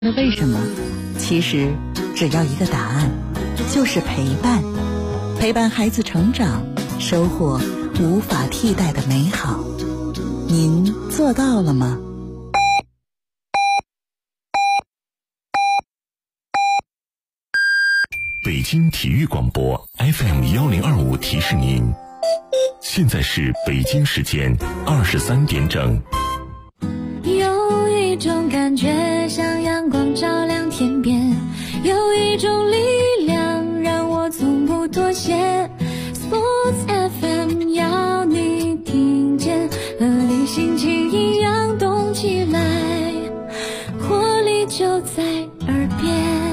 那为什么？其实只要一个答案，就是陪伴。陪伴孩子成长，收获无法替代的美好。您做到了吗？ 北京体育广播 FM1025提示您，现在是北京时间23点整。 有一种感觉像阳光照亮天边，有一种力量让我从不妥协。 Sports FM 要你听见，和你心情一样动起来，活力就在耳边。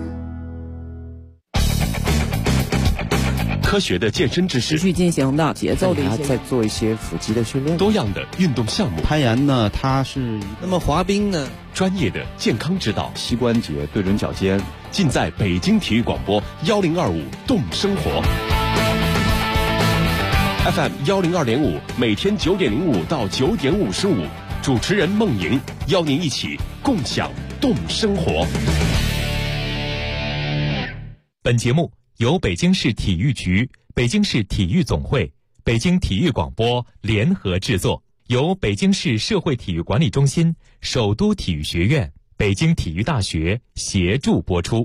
科学的健身知识， 持续进行的节奏的再做一些腹肌的训练， 多样的运动项目。 攀岩呢，它是那么滑冰呢？ 专业的健康指导， 膝关节对准脚尖， 尽在北京体育广播1025动生活。FM 102.5，每天9点05到9点55，主持人孟莹邀您一起共享动生活。 本节目由北京市体育局、北京市体育总会、北京体育广播联合制作，由北京市社会体育管理中心、首都体育学院、北京体育大学协助播出。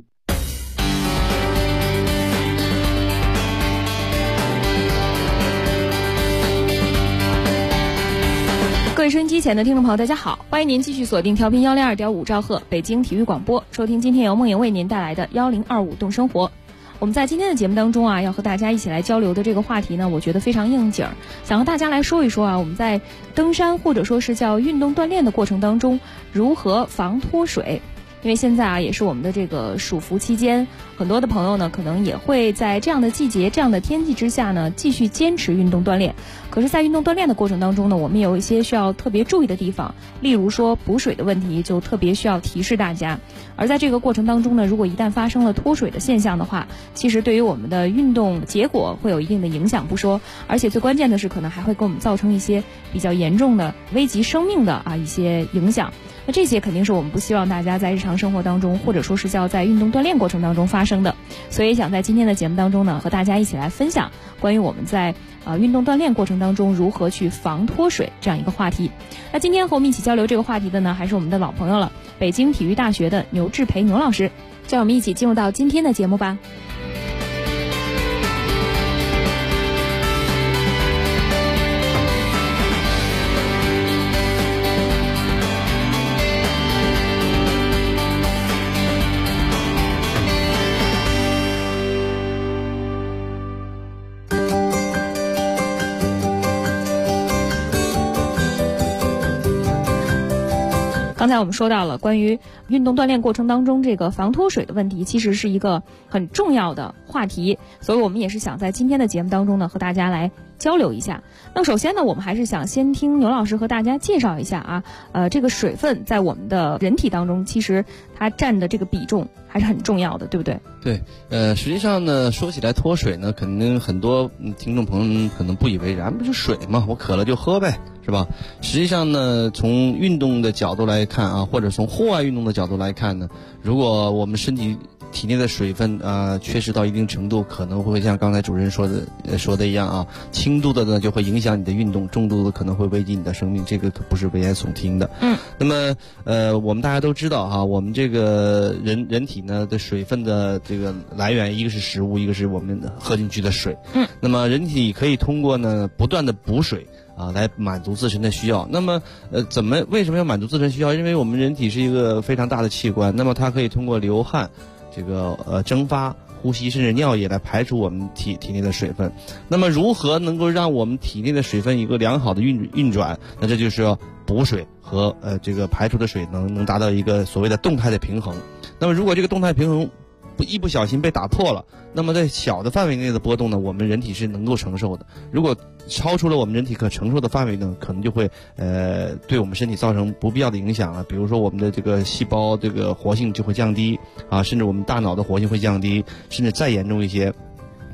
各位收音机前的听众朋友，大家好，欢迎您继续锁定调频102.5兆赫北京体育广播，收听今天由梦莹为您带来的1025动生活。我们在今天的节目当中啊，要和大家一起来交流的这个话题呢，我觉得非常应景，想和大家来说一说啊，我们在登山或者说是叫运动锻炼的过程当中，如何防脱水。因为现在啊，也是我们的这个暑伏期间，很多的朋友呢，可能也会在这样的季节、这样的天气之下呢，继续坚持运动锻炼。可是，在运动锻炼的过程当中呢，我们有一些需要特别注意的地方，例如说补水的问题，就特别需要提示大家。而在这个过程当中呢，如果一旦发生了脱水的现象的话，其实对于我们的运动结果会有一定的影响不说，而且最关键的是，可能还会给我们造成一些比较严重的危及生命的一些影响。那这些肯定是我们不希望大家在日常生活当中，或者说是叫在运动锻炼过程当中发生的。所以想在今天的节目当中呢，和大家一起来分享关于我们在运动锻炼过程当中如何去防脱水这样一个话题。那今天和我们一起交流这个话题的呢，还是我们的老朋友了，北京体育大学的牛志培牛老师。就让我们一起进入到今天的节目吧。刚才我们说到了关于运动锻炼过程当中这个防脱水的问题，其实是一个很重要的话题，所以我们也是想在今天的节目当中呢，和大家来交流一下。那首先呢，我们还是想先听牛老师和大家介绍一下这个水分在我们的人体当中，其实它占的这个比重还是很重要的，对不对？ 对，实际上呢，说起来脱水呢，肯定很多听众朋友可能不以为然，不就水嘛，我渴了就喝呗，是吧？实际上呢，从运动的角度来看啊，或者从户外运动的角度来看呢，如果我们身体内的水分缺失到一定程度，可能会像刚才主任说的一样啊，轻度的呢就会影响你的运动，重度的可能会危及你的生命，这个可不是危言耸听的。那么我们大家都知道哈，我们这个人体呢的水分的这个来源，一个是食物，一个是我们喝进去的水。那么人体可以通过呢不断的补水来满足自身的需要。那么为什么要满足自身需要？因为我们人体是一个非常大的器官，那么它可以通过流汗这个蒸发、呼吸甚至尿液来排除我们体内的水分。那么如何能够让我们体内的水分有一个良好的运转？那这就是要补水和这个排出的水能达到一个所谓的动态的平衡。那么如果这个动态平衡一不小心被打破了，那么在小的范围内的波动呢，我们人体是能够承受的。如果超出了我们人体可承受的范围呢，可能就会对我们身体造成不必要的影响了。比如说我们的这个细胞这个活性就会降低甚至我们大脑的活性会降低，甚至再严重一些，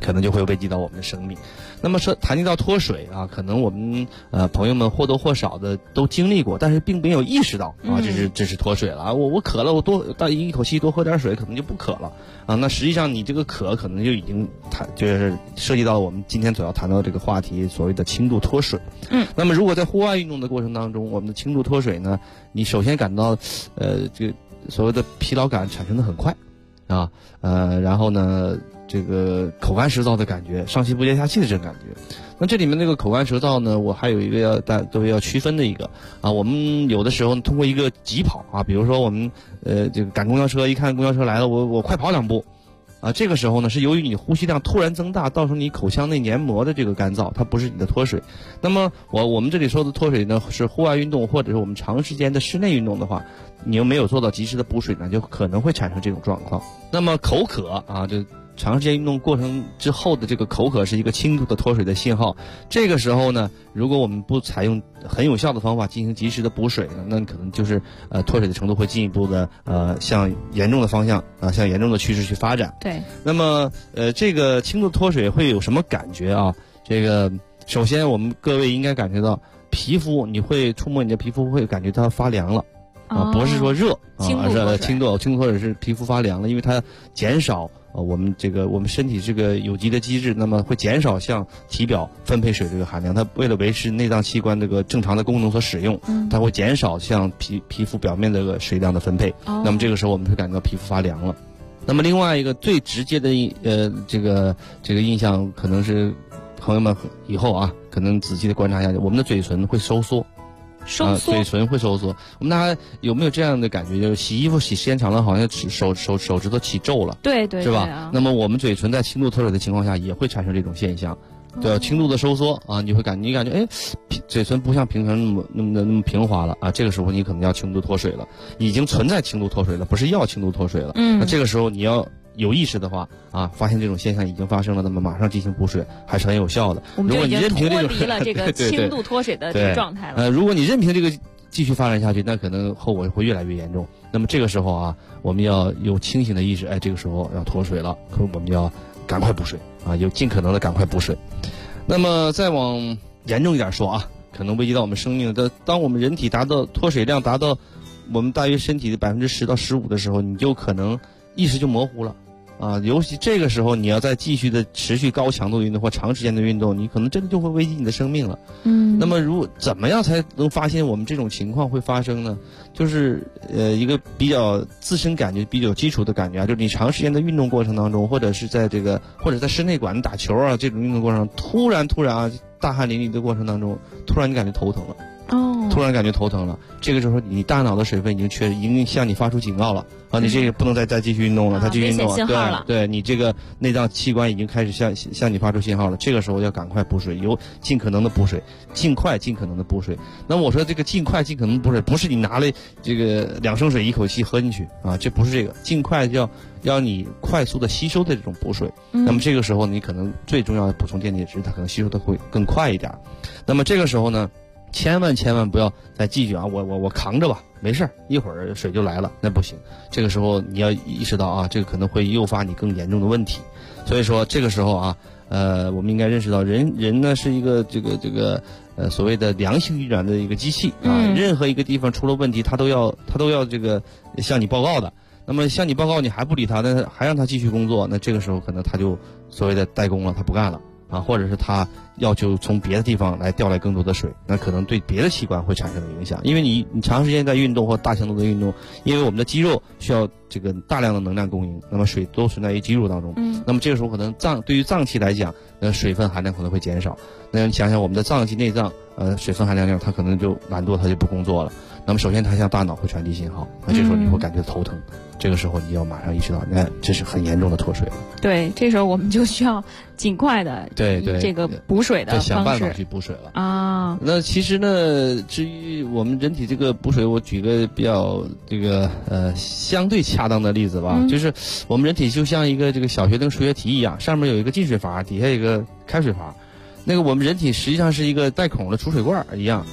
可能就会危及到我们的生命。那么说谈及到脱水啊，可能我们朋友们或多或少的都经历过，但是并没有意识到啊，这是脱水了啊。我渴了，我一口气多喝点水，可能就不渴了啊。那实际上你这个渴可能就已经就是涉及到我们今天所要谈到的这个话题，所谓的轻度脱水。那么如果在户外运动的过程当中，我们的轻度脱水呢，你首先感到这个所谓的疲劳感产生的很快啊，然后呢，这个口干舌燥的感觉，上气不接下气的这种感觉。那这里面那个口干舌燥呢，我还有一个大家都要区分的一个啊，我们有的时候通过一个急跑啊，比如说我们这个赶公交车，一看公交车来了，我快跑2步。啊，这个时候呢，是由于你呼吸量突然增大，造成你口腔内黏膜的这个干燥，它不是你的脱水。那么我们这里说的脱水呢，是户外运动或者是我们长时间的室内运动的话，你又没有做到及时的补水呢，就可能会产生这种状况。那么口渴啊，这长时间运动过程之后的这个口渴是一个轻度的脱水的信号。这个时候呢，如果我们不采用很有效的方法进行及时的补水呢，那可能就是脱水的程度会进一步的向严重的方向向严重的趋势去发展。 对。 那么这个轻度脱水会有什么感觉啊？这个首先我们各位应该感觉到皮肤，你会触摸你的皮肤会感觉到发凉了。不是说热啊，是轻度脱水是皮肤发凉了，因为它减少我们身体这个有机的机制，那么会减少向体表分配水这个含量。它为了维持内脏器官这个正常的功能所使用，它会减少向皮肤表面这个水量的分配。那么这个时候我们会感觉到皮肤发凉了。那么另外一个最直接的这个印象，可能是朋友们以后啊，可能仔细的观察一下，我们的嘴唇会收缩。嘴唇会收缩。我们大家有没有这样的感觉？就是洗衣服洗时间长了，好像手指头起皱了， 对， 是吧？那么我们嘴唇在轻度脱水的情况下，也会产生这种现象。对，轻度的收缩啊，你感觉哎，嘴唇不像平常那么平滑了啊。这个时候你可能要轻度脱水了，已经存在轻度脱水了，不是要轻度脱水了。那这个时候你要有意识的话啊，发现这种现象已经发生了，那么马上进行补水还是很有效的。 如果你任凭这个脱离了这个轻度脱水的这个状态了。 如果你任凭这个继续发展下去，那可能后果会越来越严重。那么这个时候啊，我们要有清醒的意识，哎，这个时候要脱水了，我们要赶快补水啊，有尽可能的赶快补水。那么再往严重一点说啊，可能危及到我们生命的，当我们人体脱水量达到我们大约身体的10%到15%的时候，你就可能意识就模糊了。啊，尤其这个时候，你要再继续的持续高强度运动或长时间的运动，你可能真的就会危及你的生命了。那么怎么样才能发现我们这种情况会发生呢？就是一个比较自身感觉比较基础的感觉啊，就是你长时间的运动过程当中，或者是在室内馆打球啊这种运动过程中，突然啊大汗淋漓的过程当中，突然你感觉头疼了。突然感觉头疼了，这个时候你大脑的水分已经向你发出警告了啊！你这个不能再继续运动了，再继续运动了，对，你这个内脏器官已经开始向你发出信号了。这个时候要赶快补水，尽可能的补水，尽可能的补水。那么我说这个尽快尽可能补水，不是你拿了这个2升水一口气喝进去啊，这不是这个，尽快要你快速的吸收的这种补水。那么这个时候你可能最重要的补充电解质，它可能吸收的会更快一点。那么这个时候呢，千万不要再继续啊！我扛着吧，没事，一会儿水就来了，那不行。这个时候你要意识到啊，这个可能会诱发你更严重的问题。所以说这个时候啊，我们应该认识到人呢是一个这个所谓的良性运转的一个机器啊，任何一个地方出了问题，他都要这个向你报告的。那么向你报告你还不理他，那还让他继续工作，那这个时候可能他就所谓的怠工了，他不干了。啊，或者是他要求从别的地方来调来更多的水，那可能对别的器官会产生影响。因为你长时间在运动或大强度的运动，因为我们的肌肉需要这个大量的能量供应，那么水都存在于肌肉当中。那么这个时候可能对于脏器来讲，水分含量可能会减少。那你想想我们的脏器内脏，水分含量它可能就懒惰，它就不工作了。那么首先它向大脑会传递信号，那这时候你会感觉头疼，这个时候你要马上意识到，这是很严重的脱水了。 对，这时候我们就需要尽快的这个补水的方式， 想办法去补水了啊。那其实呢，至于我们人体这个补水，我举个比较相对恰当的例子吧，就是我们人体就像一个这个小学生数学题一样，上面有一个进水阀，底下有一个开水阀。那个我们人体实际上是一个带孔的储水罐一样啊。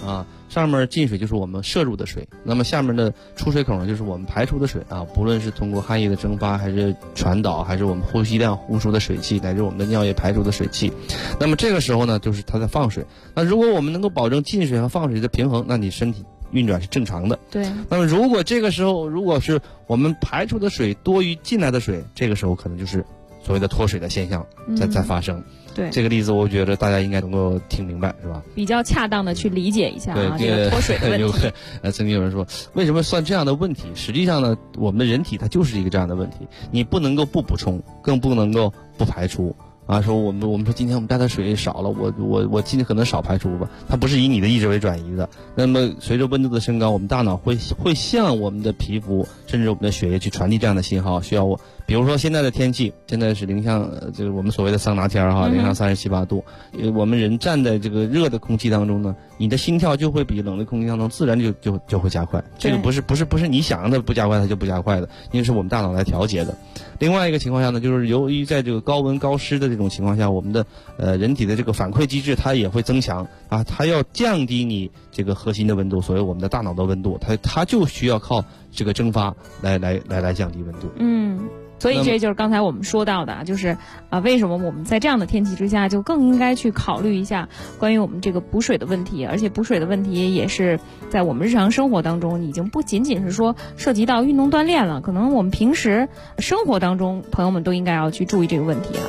上面进水就是我们摄入的水，那么下面的出水口呢就是我们排出的水啊，不论是通过汗液的蒸发，还是传导，还是我们呼吸量呼出的水汽，乃至我们的尿液排出的水汽。那么这个时候呢，就是它在放水。那如果我们能够保证进水和放水的平衡，那你身体运转是正常的。 对。 那么如果这个时候如果是我们排出的水多于进来的水，这个时候可能就是所谓的脱水的现象在发生。 对， 这个例子我觉得大家应该能够听明白，是吧？ 比较恰当的去理解一下啊， 对这个脱水的问题。 曾经有人说，为什么算这样的问题？实际上呢，我们的人体它就是一个这样的问题，你不能够不补充，更不能够不排出。啊，说我们说今天我们带的水少了，我尽可能少排出吧，它不是以你的意志为转移的。那么随着温度的升高，我们大脑会向我们的皮肤甚至我们的血液去传递这样的信号，需要我，比如说现在的天气，现在是零下，就是我们所谓的桑拿天哈，零下37、8度，我们人站在这个热的空气当中呢，你的心跳就会比冷的空气当中自然就会加快。这个不是你想让它不加快它就不加快的，因为是我们大脑来调节的。另外一个情况下呢，就是由于在这个高温高湿的这种情况下，我们的人体的这个反馈机制它也会增强啊，它要降低你这个核心的温度，所谓我们的大脑的温度，它就需要靠这个蒸发来降低温度。 所以这就是刚才我们说到的啊，就是为什么我们在这样的天气之下就更应该去考虑一下关于我们这个补水的问题，而且补水的问题也是在我们日常生活当中已经不仅仅是说涉及到运动锻炼了，可能我们平时生活当中朋友们都应该要去注意这个问题啊。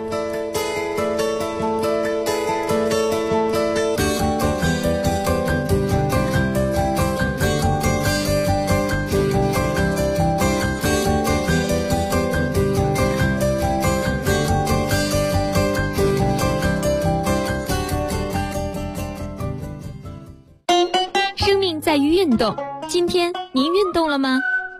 在于运动，今天您运动了吗？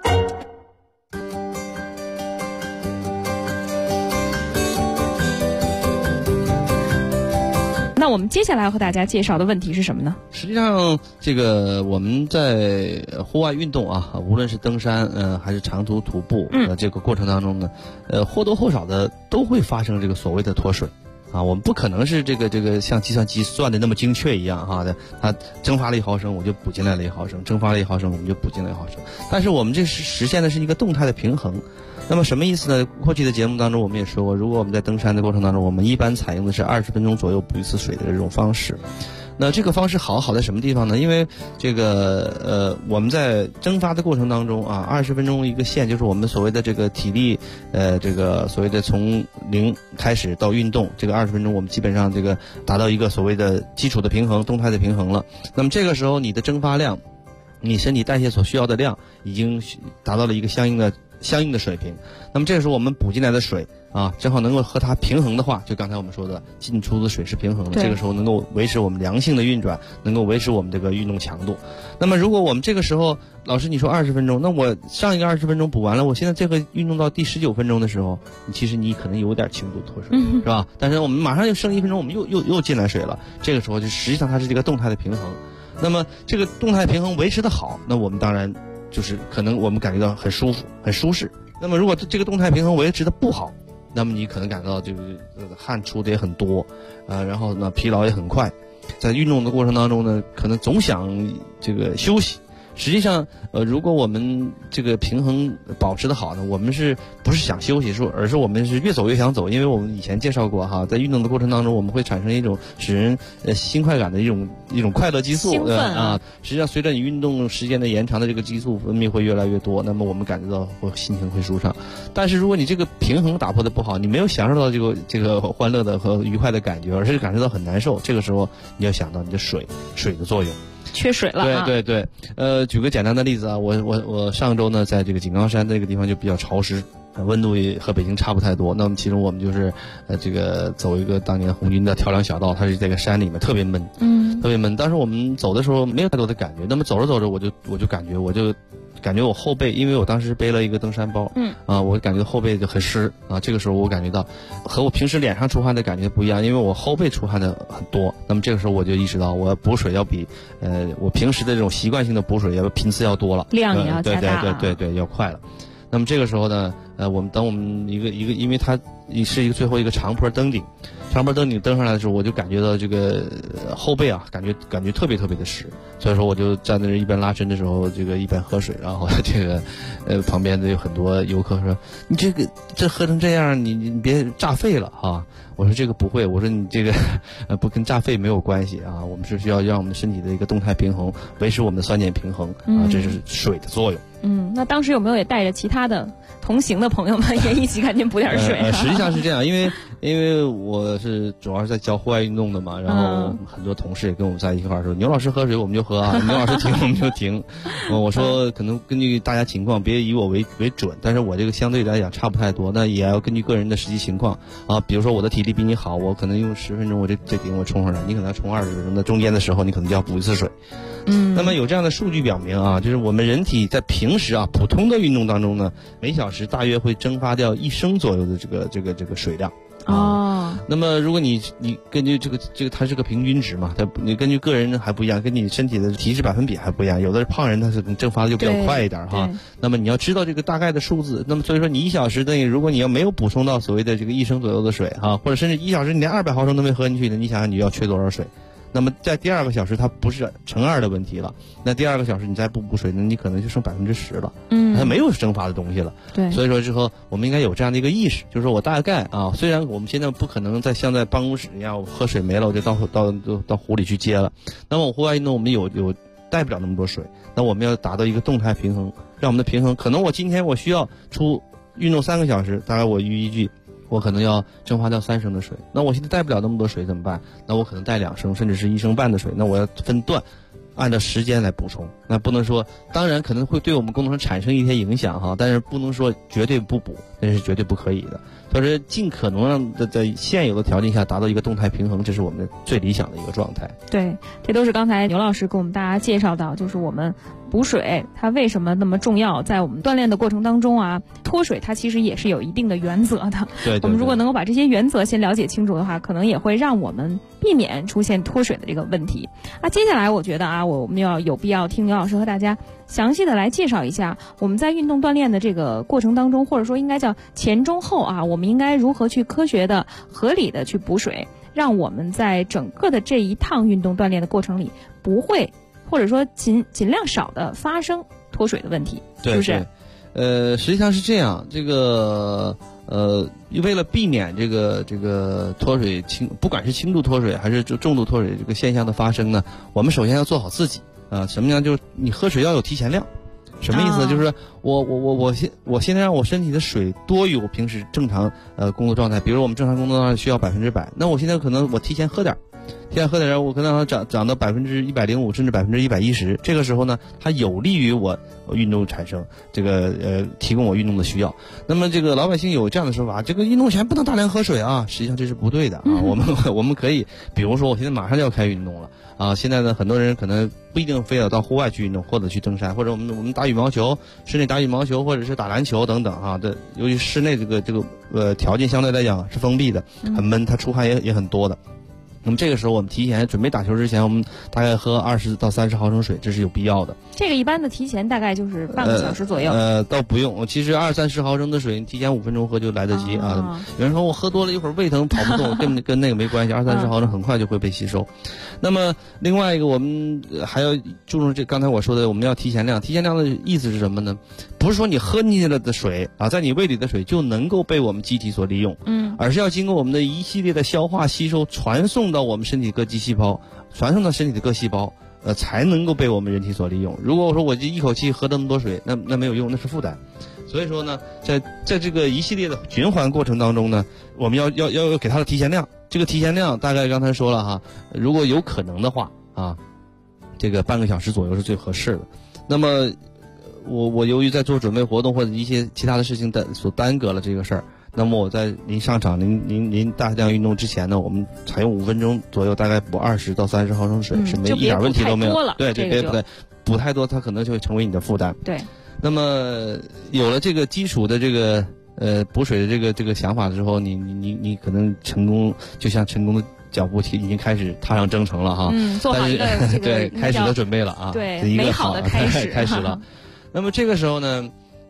那我们接下来要和大家介绍的问题是什么呢？ 实际上，这个我们在户外运动啊，无论是登山，还是长途徒步，这个过程当中呢，或多或少的都会发生这个所谓的脱水。啊，我们不可能是这个像计算机算的那么精确一样哈的，它蒸发了1毫升，我就补进来了1毫升，蒸发了1毫升，我们就补进来1毫升。但是我们这是实现的是一个动态的平衡。那么什么意思呢？过去的节目当中我们也说过，如果我们在登山的过程当中，我们一般采用的是20分钟左右补一次水的这种方式。那这个方式好在什么地方呢？因为这个我们在蒸发的过程当中啊，20分钟一个线，就是我们所谓的这个体力这个所谓的从0开始到运动，这个20分钟我们基本上这个达到一个所谓的基础的平衡，动态的平衡了。那么这个时候你的蒸发量，你身体代谢所需要的量已经达到了一个相应的水平。那么这个时候我们补进来的水啊，正好能够和它平衡的话，就刚才我们说的进出的水是平衡的，这个时候能够维持我们良性的运转，能够维持我们这个运动强度。那么如果我们这个时候，老师你说20分钟，那我上一个20分钟补完了，我现在这个运动到第19分钟的时候，其实你可能有点轻度脱水，是吧？但是我们马上又剩1分钟，我们又进来水了，这个时候就实际上它是这个动态的平衡。那么这个动态平衡维持的好，那我们当然就是可能我们感觉到很舒服、很舒适。那么如果这个动态平衡维持的不好，那么你可能感到这个汗出的也很多，然后呢疲劳也很快，在运动的过程当中呢，可能总想这个休息。实际上，如果我们这个平衡保持的好呢，我们是不是想休息，而是我们是越走越想走，因为我们以前介绍过哈，在运动的过程当中，我们会产生一种使人新快感的一种快乐激素， 兴奋啊。 实际上，随着你运动时间的延长的这个激素分泌会越来越多，那么我们感觉到心情会舒畅。但是如果你这个平衡打破的不好，你没有享受到这个欢乐的和愉快的感觉，而是感受到很难受，这个时候你要想到你的水的作用。 缺水了啊！ 对，举个简单的例子啊，我上周呢，在这个井冈山这个地方就比较潮湿，温度也和北京差不太多。那么其中我们就是这个走一个当年红军的跳梁小道，它是这个山里面特别闷，特别闷。当时我们走的时候没有太多的感觉，那么走着走着我就感觉我后背，因为我当时背了一个登山包，我感觉后背就很湿啊。这个时候我感觉到和我平时脸上出汗的感觉不一样，因为我后背出汗的很多。那么这个时候我就意识到，我补水要比我平时的这种习惯性的补水要频次要多了， 量也要加大， 对，要快了。那么这个时候呢， 我们一个，因为它是一个最后一个长坡登顶登上来的时候，我就感觉到这个后背啊，感觉特别的湿，所以说我就站在这一边拉伸的时候，这个一边喝水，然后这个旁边的有很多游客说你这喝成这样，你别炸肺了哈。我说这个不会，我说你这个不跟炸肺没有关系啊，我们是需要让我们身体的一个动态平衡，维持我们的酸碱平衡啊，这是水的作用。 那当时有没有也带着其他的同行的朋友们也一起赶紧补点水实际上是这样，因为我是主要是在教户外运动的嘛，然后很多同事也跟我们在一块儿说，牛老师喝水我们就喝啊，牛老师停我们就停。我说可能根据大家情况，别以我为准，但是我这个相对来讲差不太多，那也要根据个人的实际情况啊。比如说我的体力比你好，我可能用10分钟我这顶我冲上来，你可能要冲20分钟，那中间的时候你可能就要补一次水。那么有这样的数据表明啊，就是我们人体在平时啊普通的运动当中呢，每小时大约会蒸发掉1升左右的这个水量。那么如果你根据这个它是个平均值嘛，你根据个人还不一样，跟你身体的体脂百分比还不一样，有的胖人他是蒸发的就比较快一点哈。那么你要知道这个大概的数字，那么所以说你1小时等于如果你要没有补充到所谓的这个1升左右的水哈，或者甚至1小时你连200毫升都没喝进去的，你想想你要缺多少水？那么在第2个小时它不是乘2的问题了，那第2个小时你再不补水，那你可能就剩10%了，它没有蒸发的东西了。 对， 所以说之后我们应该有这样的一个意识，就是说我大概啊，虽然我们现在不可能像在办公室一样，我喝水没了我就到湖里去接了，那么我户外运动我们有带不了那么多水，那我们要达到一个动态平衡，让我们的平衡，可能我今天我需要运动3个小时，大概我依据我可能要蒸发掉3升的水，那我现在带不了那么多水怎么办？那我可能带2升甚至是1升半的水，那我要分段按照时间来补充，那不能说，当然可能会对我们功能产生一些影响哈，但是不能说绝对不补，那是绝对不可以的。所以说尽可能让在现有的条件下达到一个动态平衡，这是我们最理想的一个状态。 对，这都是刚才牛老师给我们大家介绍到，就是我们补水它为什么那么重要，在我们锻炼的过程当中啊，脱水它其实也是有一定的原则的。 对， 我们如果能够把这些原则先了解清楚的话，可能也会让我们避免出现脱水的这个问题。接下来我觉得啊，我们要有必要听牛老师和大家详细的来介绍一下我们在运动锻炼的这个过程当中，或者说应该叫前中后啊，我们应该如何去科学的合理的去补水，让我们在整个的这一趟运动锻炼的过程里不会或者说尽量少的发生脱水的问题，是不是？ 实际上是这样，这个为了避免这个脱水不管是轻度脱水还是重度脱水这个现象的发生呢，我们首先要做好自己啊。什么样？就是你喝水要有提前量。什么意思？就是我现在让我身体的水多于我平时正常工作状态，比如我们正常工作状态需要100%，那我现在可能我提前喝点，我可能让它涨到105%甚至110%，这个时候呢，它有利于我运动产生这个提供我运动的需要。那么这个老百姓有这样的说法，这个运动前不能大量喝水啊，实际上这是不对的啊。我们可以，比如说我现在马上就要开运动了啊，现在呢很多人可能不一定非要到户外去运动，或者去登山，或者我们打羽毛球，室内打羽毛球或者是打篮球等等啊的，由于室内这个条件相对来讲是封闭的，很闷，它出汗也很多的。那么这个时候我们提前准备打球之前，我们大概喝20到30毫升水，这是有必要的。 这个一般的提前大概就是半个小时左右。 倒不用，其实20-30毫升的水，你提前5分钟喝就来得及啊。有人说我喝多了一会儿胃疼跑不动，跟那个没关系，20-30毫升很快就会被吸收。那么另外一个我们还要注重刚才我说的，我们要提前量。提前量的意思是什么呢？不是说你喝进去了的水啊，在你胃里的水就能够被我们机体所利用，而是要经过我们的一系列的消化吸收，传送到我们身体各肌细胞，传送到身体的各细胞，才能够被我们人体所利用。如果我说我就一口气喝那么多水，那没有用，那是负担。所以说呢，在这个一系列的循环过程当中呢，我们要给它的提前量。这个提前量大概刚才说了哈，如果有可能的话啊，这个半个小时左右是最合适的。那么我由于在做准备活动或者一些其他的事情所耽搁了这个事儿，那么我在临上场临大量运动之前呢，我们采用5分钟左右，大概补20到30毫升水，是一点问题都没有。对，别补太多，它可能就会成为你的负担。 对。 那么有了这个基础的这个补水的这个想法之后，你可能成功，就像成功的脚步已经开始踏上征程了哈。 做好一个对开始的准备了啊。 对， 一个美好的开始了。那么这个时候呢，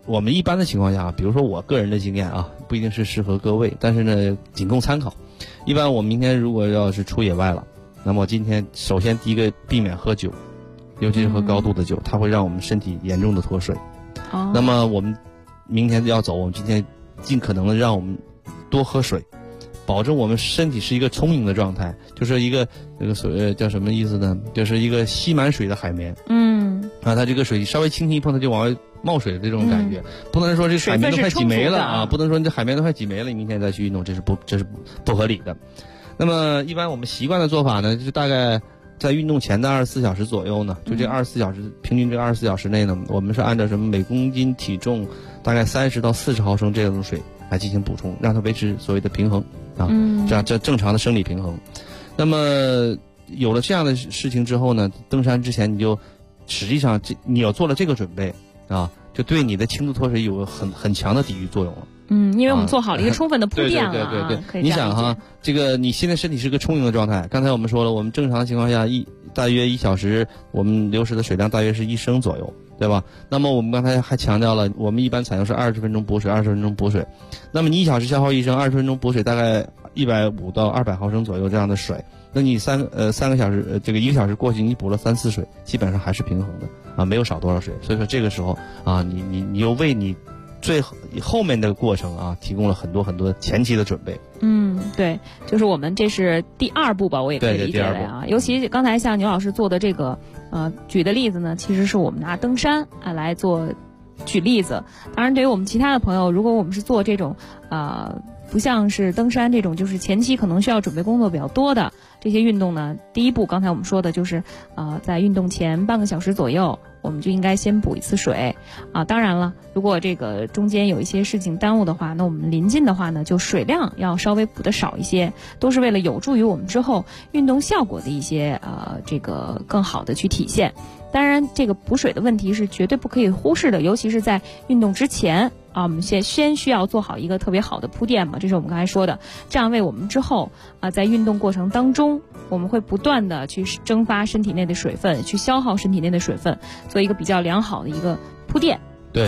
我们一般的情况下，比如说我个人的经验啊，不一定是适合各位，但是呢，仅供参考。一般我明天如果要是出野外了，那么今天首先第一个避免喝酒，尤其是喝高度的酒，它会让我们身体严重的脱水。那么我们明天要走，我们今天尽可能的让我们多喝水，保证我们身体是一个充盈的状态，就是一个这个所谓叫什么意思呢？就是一个吸满水的海绵。它这个水稍微轻轻一碰，它就往外冒水的这种感觉。不能说这海绵都快挤没了啊！不能说你这海绵都快挤没了，你明天再去运动，这是不合理的。那么一般我们习惯的做法呢，就是大概在运动前的24小时左右呢，就这24小时，平均这24小时内呢，我们是按照什么每公斤体重大概30到40毫升这种水来进行补充，让它维持所谓的平衡啊，这正常的生理平衡。那么有了这样的事情之后呢，登山之前你就实际上你要做了这个准备啊，就对你的轻度脱水有很强的抵御作用了。 因为我们做好了一个充分的铺垫了。 对，你想哈，这个你现在身体是个充盈的状态。刚才我们说了，我们正常的情况下大约1小时我们流失的水量大约是1升左右，对吧？那么我们刚才还强调了，我们一般采用是20分钟补水，20分钟补水。那么你1小时消耗1升，20分钟补水大概150到200毫升左右这样的水。那你3个小时这个1个小时过去，你补了3次水，基本上还是平衡的啊，没有少多少水。所以说这个时候啊，你又为你最后面的过程啊，提供了很多很多前期的准备。 对，就是我们这是第2步吧，我也可以理解为啊。尤其刚才像牛老师做的这个举的例子呢，其实是我们拿登山来做举例子。当然，对于我们其他的朋友，如果我们是做这种不像是登山这种，就是前期可能需要准备工作比较多的这些运动呢，第一步刚才我们说的就是在运动前半个小时左右，我们就应该先补一次水啊。当然了，如果这个中间有一些事情耽误的话，那我们临近的话呢，就水量要稍微补的少一些，都是为了有助于我们之后运动效果的一些这个更好的去体现。当然，这个补水的问题是绝对不可以忽视的，尤其是在运动之前我们先需要做好一个特别好的铺垫嘛，这是我们刚才说的，这样为我们之后在运动过程当中，我们会不断的去蒸发身体内的水分，去消耗身体内的水分，做一个比较良好的一个铺垫。 对。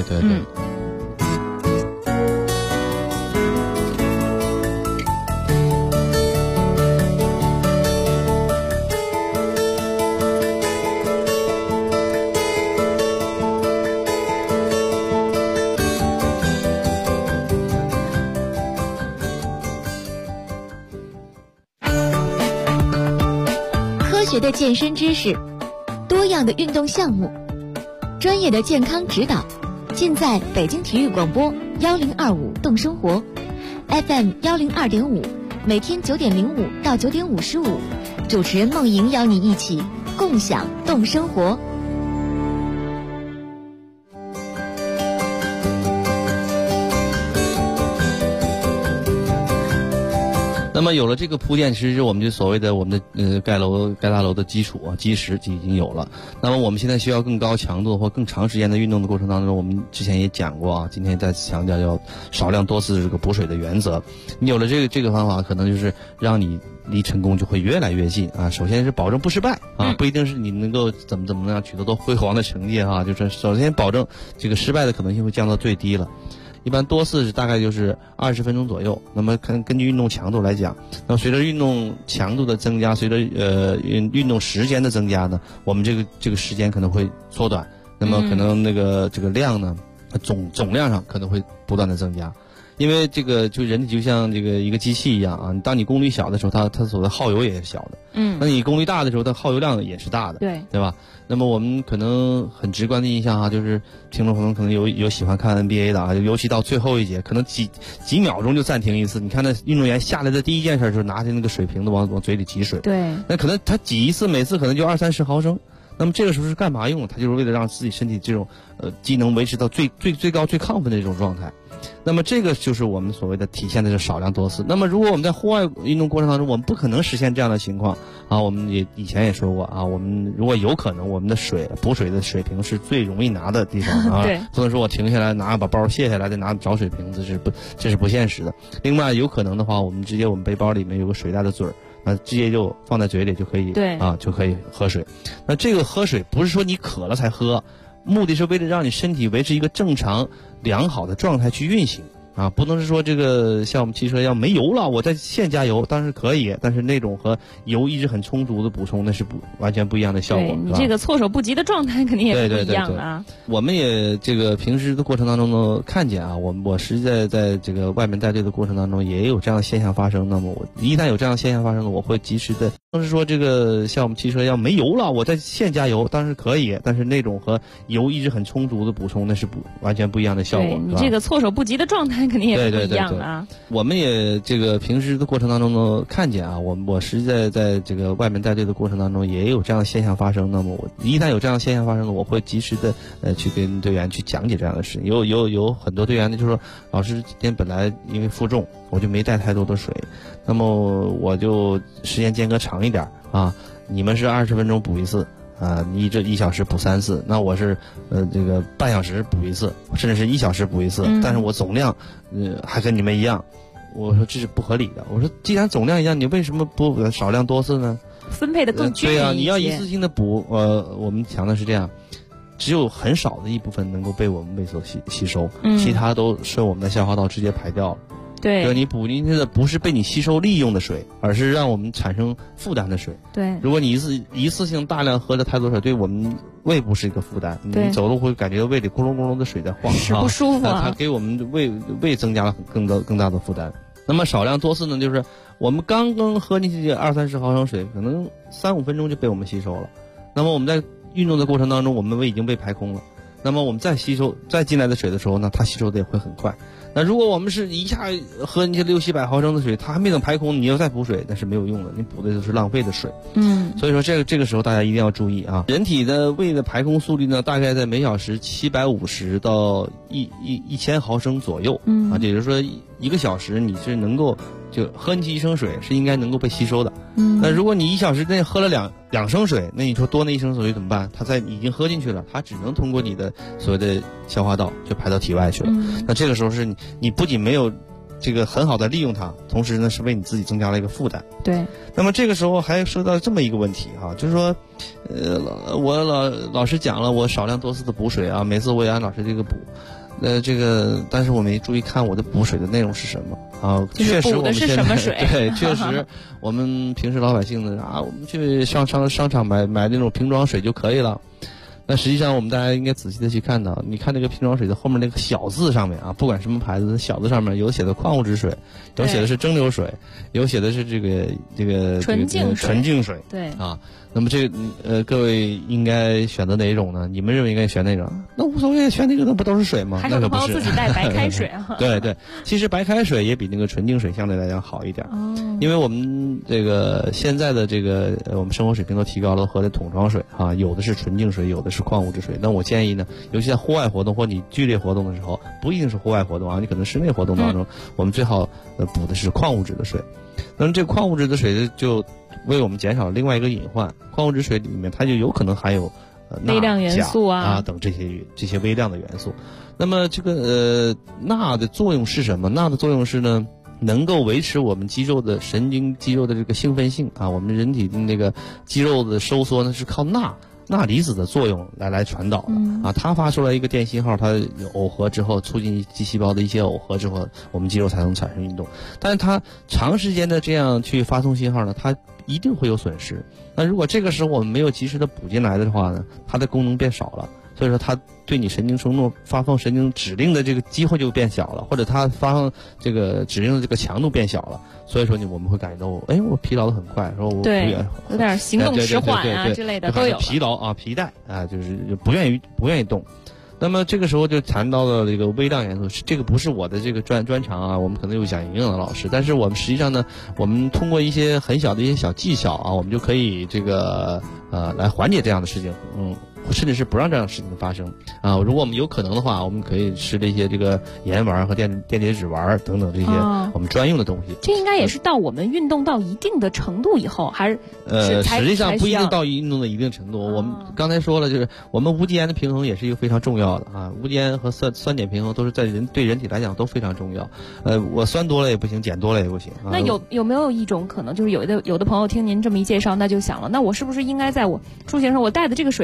科学的健身知识，多样的运动项目，专业的健康指导，尽在北京体育广播1025动生活 FM 102.5，每天9点05到9点55，主持人梦莹邀你一起共享动生活。 那么有了这个铺垫，其实我们就所谓的我们的盖大楼的基础基石就已经有了。那么我们现在需要更高强度或更长时间的运动的过程当中，我们之前也讲过今天再次强调要少量多次这个补水的原则。你有了这个方法，可能就是让你离成功就会越来越近首先是保证不失败不一定是你能够怎么样取得多辉煌的成绩就是首先保证这个失败的可能性会降到最低了。一般多次大概就是20分钟左右。那么根据运动强度来讲，那么随着运动强度的增加，随着运动时间的增加呢，我们这个时间可能会缩短。那么可能这个量呢，总量上可能会不断的增加。因为这个就人体就像这个一个机器一样当你功率小的时候，它所的耗油也是小的。那你功率大的时候，它耗油量也是大的。对吧？那么我们可能很直观的印象就是听众朋友可能有喜欢看 NBA 的尤其到最后一节，可能几秒钟就暂停一次。你看那运动员下来的第一件事就是拿着那个水瓶子往嘴里挤水。 对。 那可能他挤一次，每次可能就20-30毫升。那么这个时候是干嘛用？他就是为了让自己身体这种机能维持到最高最亢奋的这种状态。那么这个就是我们所谓的体现的是少量多次。那么如果我们在户外运动过程当中，我们不可能实现这样的情况我们也以前也说过我们如果有可能，我们的补水的水瓶是最容易拿的地方对， 不能说我停下来把包卸下来再找水瓶子，这是不现实的。另外有可能的话，我们直接我们背包里面有个水袋的嘴儿直接就放在嘴里就可以就可以喝水。那这个喝水不是说你渴了才喝， 目的是为了让你身体维持一个正常良好的状态去运行。啊，不能是说这个像我们汽车要没油了，我在线加油，当然可以，但是那种和油一直很充足的补充，那是完全不一样的效果。 对，你这个措手不及的状态肯定也不一样啊。 我们也这个平时的过程当中呢，看见啊，我实际在这个外面带队的过程当中也有这样的现象发生。那么我一旦有这样的现象发生了，我会及时的，不是说这个像我们汽车要没油了，我在线加油，当然可以，但是那种和油一直很充足的补充，那是完全不一样的效果。 对，你这个措手不及的状态肯定也不一样啊。 我们也这个平时的过程当中呢，看见啊，我实际在这个外面带队的过程当中也有这样的现象发生。那么我一旦有这样的现象发生了，我会及时的去跟队员去讲解这样的事情。有很多队员呢就说，老师今天本来因为负重，我就没带太多的水，那么我就时间间隔长一点啊，你们是20分钟补一次。啊，你这1小时补3次，那我是这个半小时补一次，甚至是1小时补一次，但是我总量还跟你们一样。我说这是不合理的。我说既然总量一样，你为什么不少量多次呢？ 分配的更均匀一些。 对啊，你要一次性的补，我们讲的是这样，只有很少的一部分能够被我们胃所吸收，其他都顺我们的消化道直接排掉了。 对， 你补进去的不是被你吸收利用的水，而是让我们产生负担的水。 对， 如果你一次性大量喝的太多水，对我们胃部是一个负担。你走路会感觉胃里咕隆咕隆的水在晃， 是不舒服啊。 它给我们胃增加了更大的负担。那么少量多次呢，就是我们刚喝进去20-30毫升水，可能3-5分钟就被我们吸收了。那么我们在运动的过程当中，我们胃已经被排空了。那么我们再进来的水的时候呢，它吸收的也会很快。那如果我们是一下喝进去600-700毫升的水，它还没等排空，你要再补水，那是没有用的，你补的就是浪费的水。所以说这个时候大家一定要注意啊。人体的胃的排空速率呢，大概在每小时750到1000毫升左右。啊，也就是说1个小时你是能够就喝进去1升水是应该能够被吸收的。那如果你1小时内喝了2升水，那你说多那1升水怎么办？它已经喝进去了，它只能通过你的所谓的消化道就排到体外去了。那这个时候是你不仅没有这个很好的利用它，同时呢是为你自己增加了一个负担。 对。 那么这个时候还说到这么一个问题哈，就是说，我老师讲了，我少量多次的补水啊，每次我也按老师这个补。但是我没注意看我的补水的内容是什么啊？确实我们现在对，确实我们平时老百姓呢啊，我们去商场买那种瓶装水就可以了。那实际上我们大家应该仔细的去看到，你看那个瓶装水的后面那个小字上面啊，不管什么牌子，小字上面有写的矿物质水，有写的是蒸馏水，有写的是这个纯净水。 对啊。 那么各位应该选择哪一种呢？你们认为应该选哪种？那无所谓，选哪个那不都是水吗？ 还是有朋友自己带白开水啊？ 对，其实白开水也比那个纯净水相对来讲好一点。因为我们这个现在的我们生活水平都提高了，喝的桶装水啊，有的是纯净水，有的是矿物质水。那我建议呢，尤其在户外活动或你剧烈活动的时候，不一定是户外活动啊，你可能室内活动当中，我们最好补的是矿物质的水。那么这矿物质的水就为我们减少另外一个隐患，矿物质水里面它就有可能含有微量元素啊等这些微量的元素。那么这个钠的作用是什么？钠的作用是呢，能够维持我们肌肉的这个兴奋性啊。我们人体的那个肌肉的收缩呢，是靠钠离子的作用来传导的啊。它发出来一个电信号，它耦合之后，促进肌细胞的一些耦合之后，我们肌肉才能产生运动。但是它长时间的这样去发送信号呢，它一定会有损失。那如果这个时候我们没有及时的补进来的话呢，它的功能变少了，所以说它对你神经承诺发放神经指令的这个机会就变小了，或者它发放这个指令的这个强度变小了。所以说我们会感觉到我疲劳的很快，说我对有点行动迟缓啊之类的都有疲劳啊、皮带啊，就是不愿意动。那么这个时候就谈到了这个微量元素，这个不是我的这个专长啊，我们可能有讲营养的老师，但是我们实际上呢，我们通过一些很小的一些小技巧啊，我们就可以来缓解这样的事情，甚至是不让这样的事情发生啊。如果我们有可能的话，我们可以吃这些这个盐丸和电解质丸等等这些我们专用的东西。 这应该也是到我们运动到一定的程度以后，还是实际上不一定到运动的一定程度。我们刚才说了，就是我们无机盐的平衡也是一个非常重要的啊。无机盐和酸碱平衡都是对人体来讲都非常重要。我酸多了也不行，碱多了也不行。 那有没有一种可能，就是有的朋友听您这么一介绍，那就想了，那我是不是应该在我出行时候我带的这个水本身我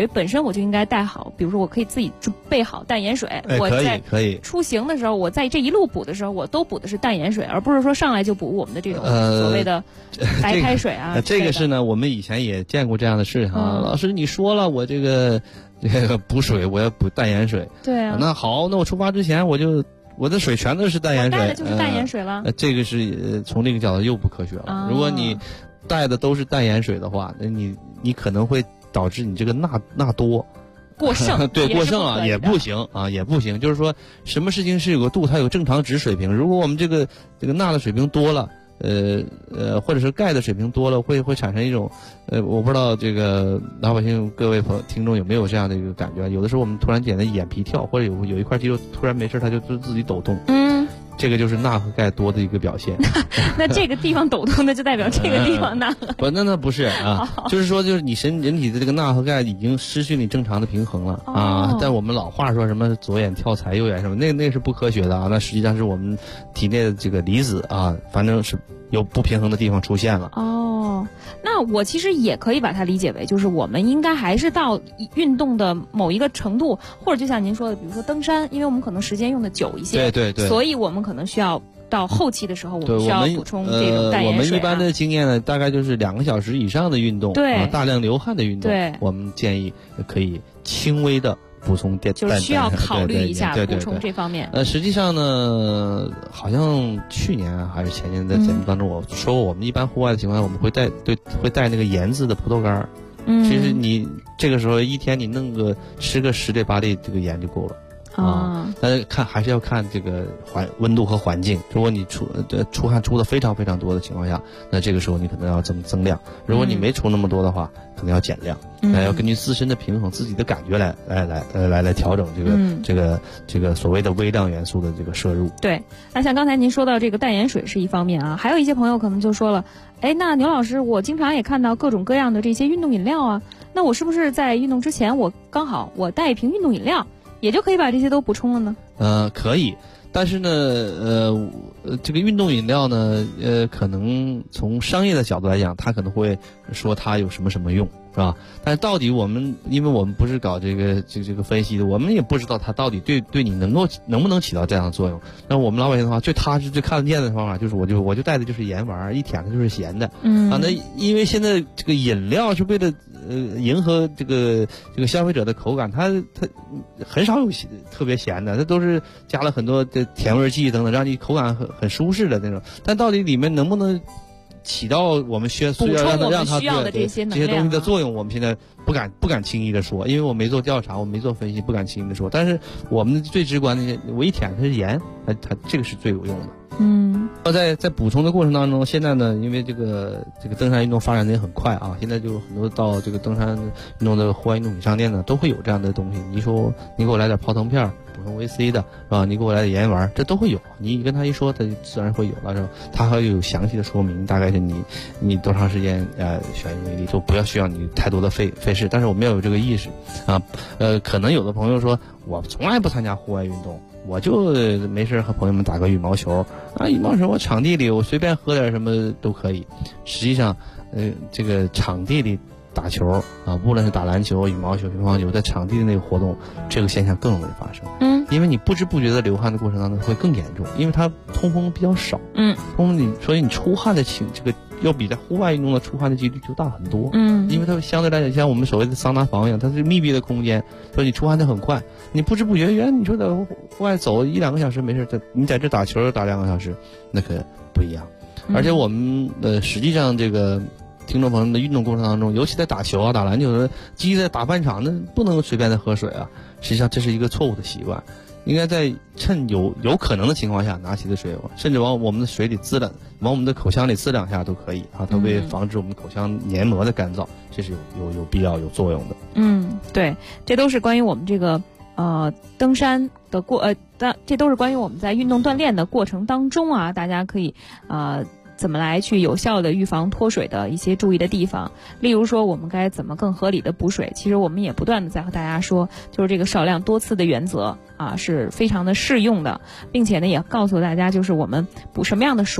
我就应该带好，比如说我可以自己备好淡盐水。我在出行的时候，我在这一路补的时候，我都补的是淡盐水，而不是说上来就补我们的这种所谓的白开水啊。 这个是呢，我们以前也见过这样的事哈。老师你说了，我这个补水我要补淡盐水。 对啊。 那好，那我出发之前我的水全都是淡盐水， 带的就是淡盐水了。 这个是从这个角度又不科学了。如果你带的都是淡盐水的话，那你可能会导致你这个钠多过剩。 对，过剩啊也不行啊，也不行。就是说什么事情是有个度，它有正常值水平。如果我们这个钠的水平多了，或者是钙的水平多了，会产生一种我不知道这个老百姓各位听众有没有这样的一个感觉？有的时候我们突然间的眼皮跳，或者有一块肌肉突然没事，它就自己抖动。这个就是钠和钙多的一个表现。 那这个地方抖动，那就代表这个地方钠。 那不是啊，就是说就是你人体的这个钠和钙已经失去你正常的平衡了啊。但我们老话说什么左眼跳财，右眼什么，那是不科学的啊。那实际上是我们体内的这个离子啊，反正是有不平衡的地方出现了。 那我其实也可以把它理解为，就是我们应该还是到运动的某一个程度，或者就像您说的，比如说登山，因为我们可能时间用的久一些， 对， 所以我们可能需要到后期的时候，我们需要补充这种淡盐水。 我们一般的经验呢，大概就是2个小时以上的运动， 对， 大量流汗的运动， 对， 我们建议可以轻微的补充就是需要考虑一下补充这方面。 实际上呢，好像去年还是前年的节目当中，我说过，我们一般户外的情况下，我们会带那个盐渍的葡萄干。其实你这个时候一天你吃个10粒8粒这个盐就够了。但是还是要看这个温度和环境。如果你出汗出的非常非常多的情况下，那这个时候你可能要增量。如果你没出那么多的话，可能要减量。要根据自身的平衡、自己的感觉来调整这个所谓的微量元素的这个摄入。 对，那像刚才您说到这个淡盐水是一方面啊，还有一些朋友可能就说了，那牛老师，我经常也看到各种各样的这些运动饮料啊，那我是不是在运动之前我带一瓶运动饮料？也就可以把这些都补充了呢？ 可以，但是呢，这个运动饮料呢，可能从商业的角度来讲，它可能会说它有什么用，是吧？但是到底因为我们不是搞这个分析的，我们也不知道它到底对你能不能起到这样的作用。那我们老百姓的话，最踏实、最看得见的方法就是，我就带的就是盐丸，一舔它就是咸的。那因为现在这个饮料是为了迎合这个消费者的口感，它很少有特别咸的，它都是加了很多的甜味剂等等，让你口感很舒适的那种。但到底里面能不能起到我们需要让它这些东西的作用，我们现在不敢轻易的说，因为我没做调查，我没做分析，不敢轻易的说。但是我们最直观的，我一舔它是盐，它这个是最有用的。在补充的过程当中，现在呢，因为这个登山运动发展的也很快啊，现在就很多到这个登山运动的户外运动品商店呢，都会有这样的东西。你说你给我来点泡腾片，补充维 C 的，是吧？你给我来点盐丸，这都会有。你跟他一说，他就自然会有了，是吧？他还有详细的说明，大概是你多长时间选用为例，就不要需要你太多的费事。但是我们要有这个意识啊。可能有的朋友说，我从来不参加户外运动。我就没事和朋友们打个羽毛球啊，羽毛球我场地里我随便喝点什么都可以。实际上，这个场地里打球啊，无论是打篮球、羽毛球、乒乓球，在场地的那个活动，这个现象更容易发生。因为你不知不觉的流汗的过程当中会更严重，因为它通风比较少。所以你出汗的这个要比在户外运动的出汗的几率就大很多。因为它相对来讲像我们所谓的桑拿房一样，它是密闭的空间，所以你出汗的很快。你不知不觉，原来你说在户外走1-2个小时没事，你在这打球打2个小时，那可不一样。而且我们实际上这个听众朋友们的运动过程当中，尤其在打球啊、打篮球的，积在打半场，那不能随便的喝水啊。实际上这是一个错误的习惯，应该在趁有可能的情况下拿起的水，甚至往我们的水里往我们的口腔里滋2下都可以啊，它会防止我们口腔黏膜的干燥，这是有必要有作用的。 对，这都是关于我们这个登山的这都是关于我们在运动锻炼的过程当中啊，大家可以怎么来去有效的预防脱水的一些注意的地方。例如说我们该怎么更合理的补水，其实我们也不断的在和大家说，就是这个少量多次的原则啊是非常的适用的，并且呢也告诉大家就是我们补什么样的水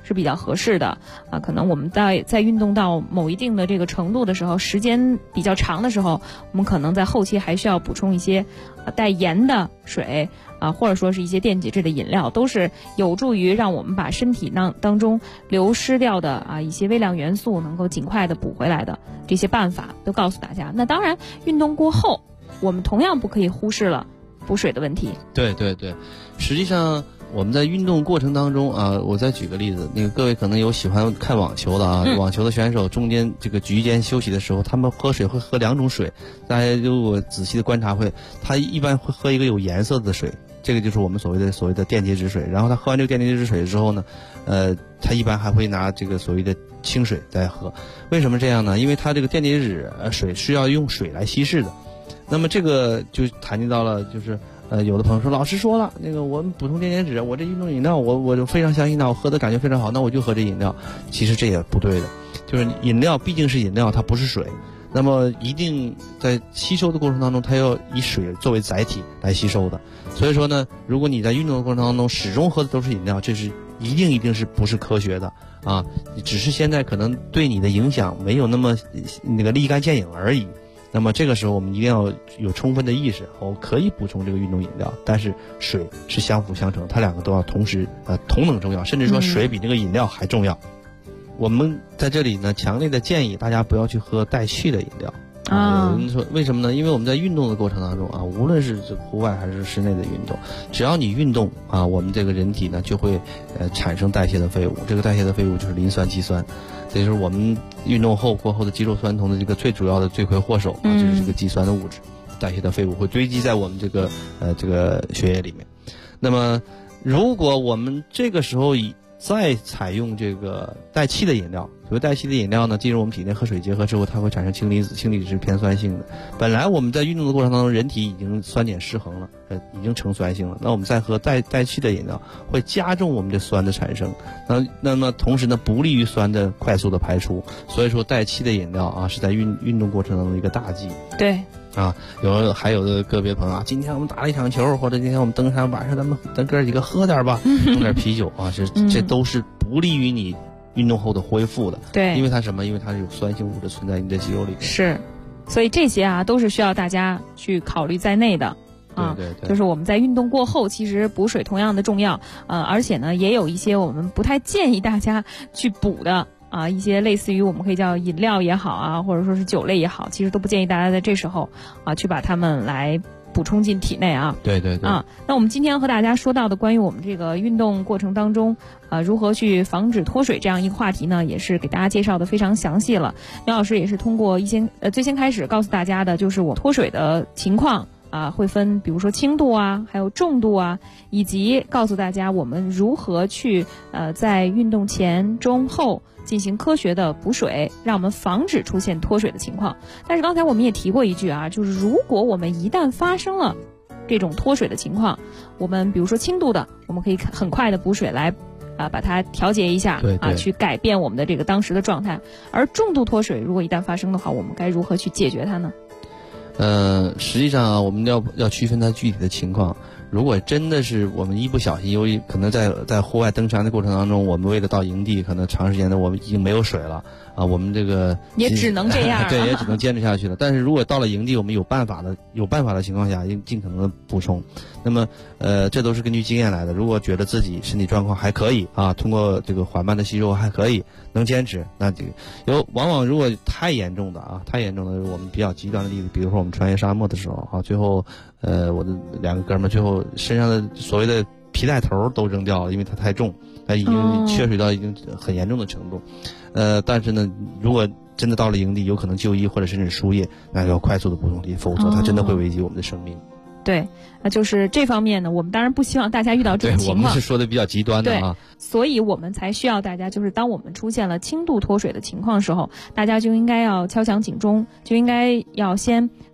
是比较合适的啊。可能我们在运动到某一定的这个程度的时候，时间比较长的时候，我们可能在后期还需要补充一些带盐的水啊，或者说是一些电解质的饮料，都是有助于让我们把身体当中流失掉的一些微量元素能够尽快的补回来的这些办法都告诉大家。那当然，运动过后，我们同样不可以忽视了补水的问题。 对对对，实际上我们在运动过程当中啊，我再举个例子，那个各位可能有喜欢看网球的啊，网球的选手中间这个局间休息的时候，他们喝水会喝2种水，大家如果仔细的观察他一般会喝一个有颜色的水，这个就是我们所谓的电解质水。然后他喝完这个电解质水之后呢，他一般还会拿这个所谓的清水再喝。为什么这样呢？因为他这个电解质水是要用水来稀释的。那么这个就谈及到了，就是有的朋友说，老师说了，那个我们补充电解质，我这运动饮料我就非常相信它，我喝的感觉非常好，那我就喝这饮料。其实这也不对的，就是饮料毕竟是饮料，它不是水，那么一定在吸收的过程当中，它要以水作为载体来吸收的。所以说呢，如果你在运动的过程当中始终喝的都是饮料，这是一定是不是科学的啊？只是现在可能对你的影响没有那么立竿见影而已。那么这个时候我们一定要有充分的意识，我可以补充这个运动饮料，但是水是相辅相成，它两个都要同时同等重要，甚至说水比这个饮料还重要。我们在这里呢强烈的建议大家不要去喝带气的饮料啊。有人说为什么呢？因为我们在运动的过程当中啊，无论是户外还是室内的运动，只要你运动啊，我们这个人体呢就会产生代谢的废物，这个代谢的废物就是磷酸肌酸，这就是我们运动过后的肌肉酸痛的这个最主要的罪魁祸首啊，就是这个肌酸的物质，代谢的废物会堆积在我们这个血液里面。那么如果我们这个时候再采用这个带气的饮料，所谓带气的饮料呢，进入我们体内和水结合之后，它会产生氢离子，氢离子是偏酸性的。本来我们在运动的过程当中，人体已经酸碱失衡了，已经呈酸性了。那我们再喝带气的饮料，会加重我们的酸的产生。那么同时呢，不利于酸的快速的排出。所以说，带气的饮料啊，是在运动过程当中一个大忌。 对。 啊，还有的个别朋友啊，今天我们打了一场球，或者今天我们登山，晚上咱哥几个喝点吧，弄点啤酒啊，这都是不利于你运动后的恢复的。 对， 因为它什么？因为它是有酸性物质存在你的肌肉里面。 是，所以这些啊都是需要大家去考虑在内的。啊， 对， 就是我们在运动过后，其实补水同样的重要。而且呢，也有一些我们不太建议大家去补的。一些类似于我们可以叫饮料也好啊，或者说是酒类也好，其实都不建议大家在这时候去把它们来补充进体内啊。 对。 那我们今天和大家说到的关于我们这个运动过程当中如何去防止脱水这样一个话题呢，也是给大家介绍的非常详细了。苗老师也是通过最先开始告诉大家的就是我脱水的情况会分比如说轻度还有重度以及告诉大家我们如何去在运动前中后进行科学的补水，让我们防止出现脱水的情况。但是刚才我们也提过一句就是如果我们一旦发生了这种脱水的情况，我们比如说轻度的，我们可以很快的补水来把它调节一下对去改变我们的这个当时的状态。而重度脱水如果一旦发生的话，我们该如何去解决它呢？ 实际上我们要区分它具体的情况。如果真的是我们一不小心，由于可能在户外登山的过程当中，我们为了到营地，可能长时间的我们已经没有水了我们这个也只能这样对，也只能坚持下去了。但是如果到了营地，我们有办法的情况下，应尽可能的补充。那么这都是根据经验来的。如果觉得自己身体状况还可以通过这个缓慢的吸收还可以能坚持，那这个往往如果太严重的我们比较极端的例子，比如说我们穿越沙漠的时候最后我的2个哥们最后身上的所谓的皮带头都扔掉了，因为它太重，它已经缺水到已经很严重的程度。但是呢，如果真的到了营地，有可能就医或者甚至输液，那要快速的补充剂，否则它真的会危及我们的生命。 对，就是这方面呢，我们当然不希望大家遇到这种情况。 对，我们是说的比较极端的所以我们才需要大家，就是当我们出现了轻度脱水的情况的时候，大家就应该要敲响警钟，就应该要先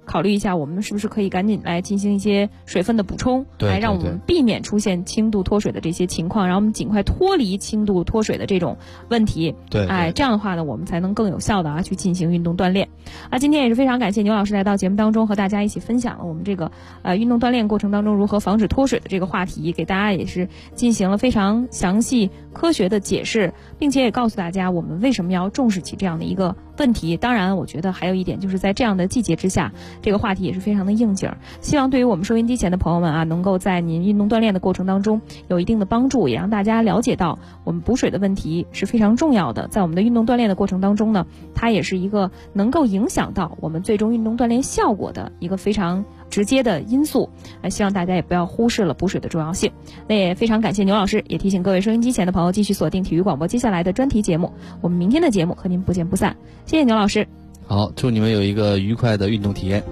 考虑一下，我们是不是可以赶紧来进行一些水分的补充，来让我们避免出现轻度脱水的这些情况，让我们尽快脱离轻度脱水的这种问题。 对， 这样的话呢，我们才能更有效的去进行运动锻炼。今天也是非常感谢牛老师来到节目当中，和大家一起分享了我们这个运动锻炼过程当中如何防止脱水的这个话题，给大家也是进行了非常详细科学的解释，并且也告诉大家我们为什么要重视起这样的一个问题。当然我觉得还有一点，就是在这样的季节之下，这个话题也是非常的应景，希望对于我们收音机前的朋友们能够在您运动锻炼的过程当中有一定的帮助，也让大家了解到我们补水的问题是非常重要的。在我们的运动锻炼的过程当中呢，它也是一个能够影响到我们最终运动锻炼效果的一个非常直接的因素，希望大家也不要忽视了补水的重要性。那也非常感谢牛老师，也提醒各位收音机前的朋友继续锁定体育广播接下来的专题节目，我们明天的节目和您不见不散。谢谢牛老师。 好，祝你们有一个愉快的运动体验。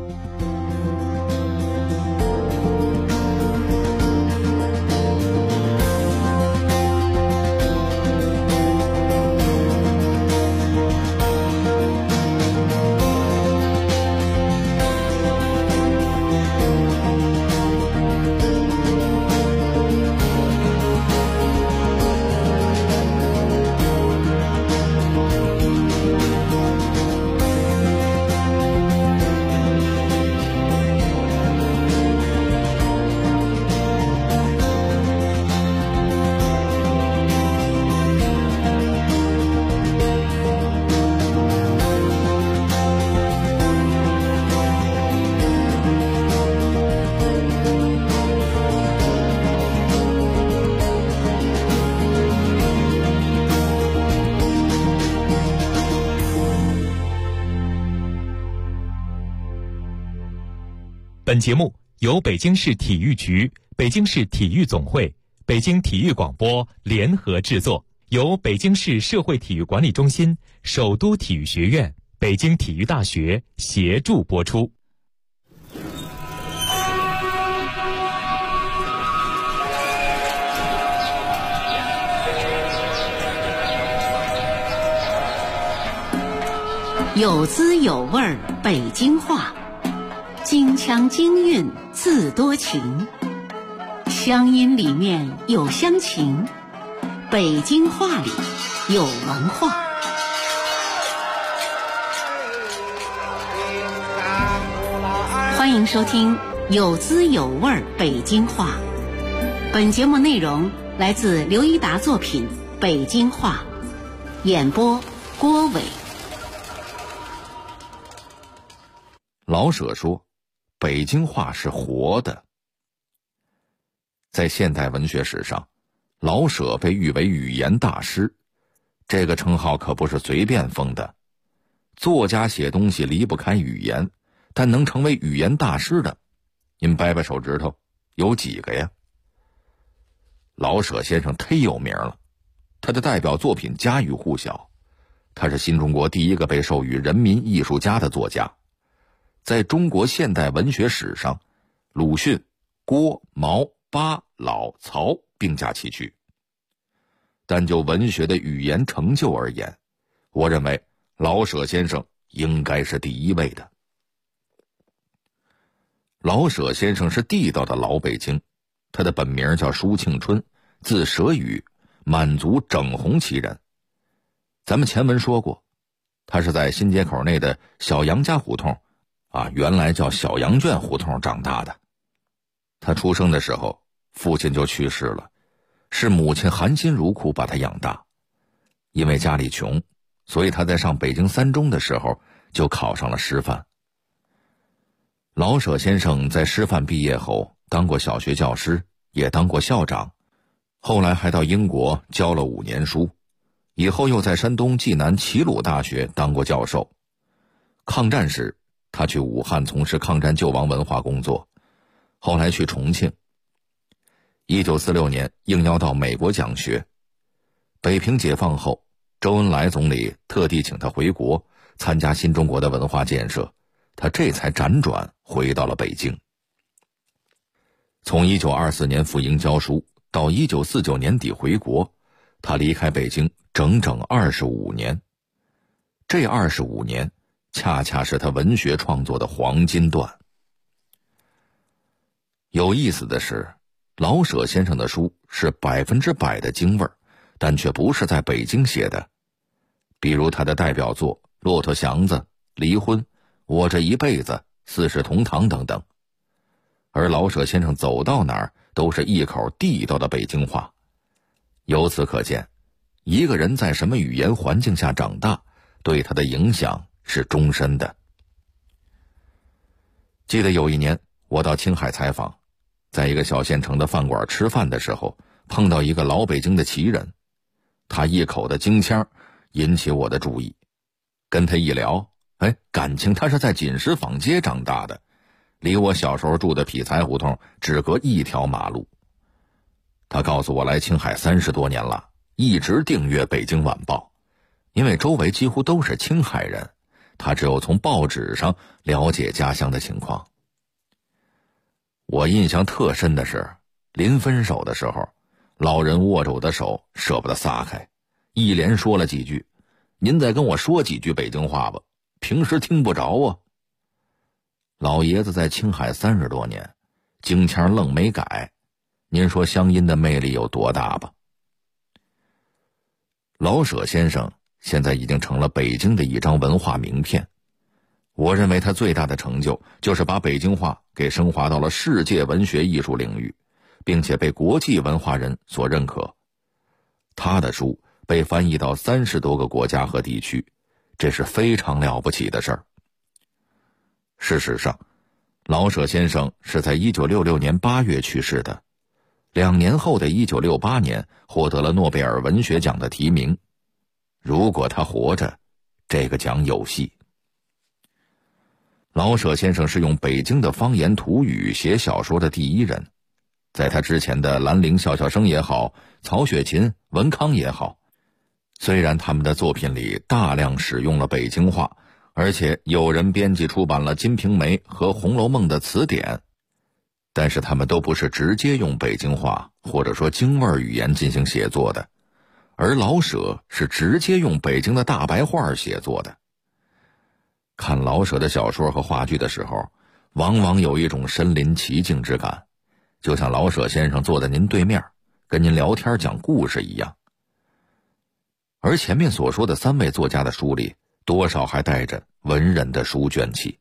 本节目由北京市体育局、北京市体育总会、北京体育广播联合制作，由北京市社会体育管理中心、首都体育学院、北京体育大学协助播出。 有滋有味儿北京话，京腔京韵自多情，乡音里面有乡情，北京话里有文化。欢迎收听有滋有味儿北京话。本节目内容来自刘一达作品《北京话》，演播郭伟。 老舍说，北京话是活的。在现代文学史上，老舍被誉为语言大师，这个称号可不是随便封的。作家写东西离不开语言，但能成为语言大师的，您掰掰手指头，有几个呀？老舍先生忒有名了，他的代表作品家喻户晓，他是新中国第一个被授予人民艺术家的作家。在中国现代文学史上，鲁迅、郭、毛、巴、老、曹并驾齐驱。但就文学的语言成就而言，我认为老舍先生应该是第一位的。老舍先生是地道的老北京，他的本名叫舒庆春，字舍宇，满族整红旗人。咱们前文说过，他是在新街口内的小杨家胡同原来叫小羊圈胡同长大的。他出生的时候，父亲就去世了，是母亲含辛茹苦把他养大。因为家里穷，所以他在上北京三中的时候就考上了师范。老舍先生在师范毕业后当过小学教师，也当过校长，后来还到英国教了5年书，以后又在山东济南齐鲁大学当过教授。抗战时他去武汉从事抗战救亡文化工作，后来去重庆。1946年应邀到美国讲学。北平解放后，周恩来总理特地请他回国参加新中国的文化建设，他这才辗转回到了北京。从1924年赴英教书到1949年底回国，他离开北京整整25年。这25年恰恰是他文学创作的黄金段。有意思的是，老舍先生的书是100%的京味儿，但却不是在北京写的。比如他的代表作《骆驼祥子》《离婚》《我这一辈子》《四世同堂》等等。而老舍先生走到哪儿都是一口地道的北京话。由此可见，一个人在什么语言环境下长大，对他的影响是终身的。记得有一年我到青海采访，在一个小县城的饭馆吃饭的时候，碰到一个老北京的奇人，他一口的京腔引起我的注意。跟他一聊，感情他是在锦石坊街长大的，离我小时候住的匹才胡同只隔一条马路。他告诉我来青海30多年了，一直订阅《北京晚报》，因为周围几乎都是青海人，他只有从报纸上了解家乡的情况。我印象特深的是，临分手的时候，老人握着我的手舍不得撒开，一连说了几句：“您再跟我说几句北京话吧，平时听不着啊。”老爷子在青海30多年，京腔愣没改，您说乡音的魅力有多大吧？老舍先生现在已经成了北京的一张文化名片。我认为他最大的成就就是把北京话给升华到了世界文学艺术领域，并且被国际文化人所认可。他的书被翻译到30多个国家和地区，这是非常了不起的事儿。事实上，老舍先生是在1966年8月去世的，2年后的1968年获得了诺贝尔文学奖的提名。如果他活着，这个奖有戏。老舍先生是用北京的方言土语写小说的第一人，在他之前的兰陵笑笑生也好，曹雪芹、文康也好，虽然他们的作品里大量使用了北京话，而且有人编辑出版了《金瓶梅》和《红楼梦》的词典，但是他们都不是直接用北京话或者说京味语言进行写作的，而老舍是直接用北京的大白话写作的。看老舍的小说和话剧的时候，往往有一种身临其境之感，就像老舍先生坐在您对面，跟您聊天讲故事一样。而前面所说的3位作家的书里，多少还带着文人的书卷气。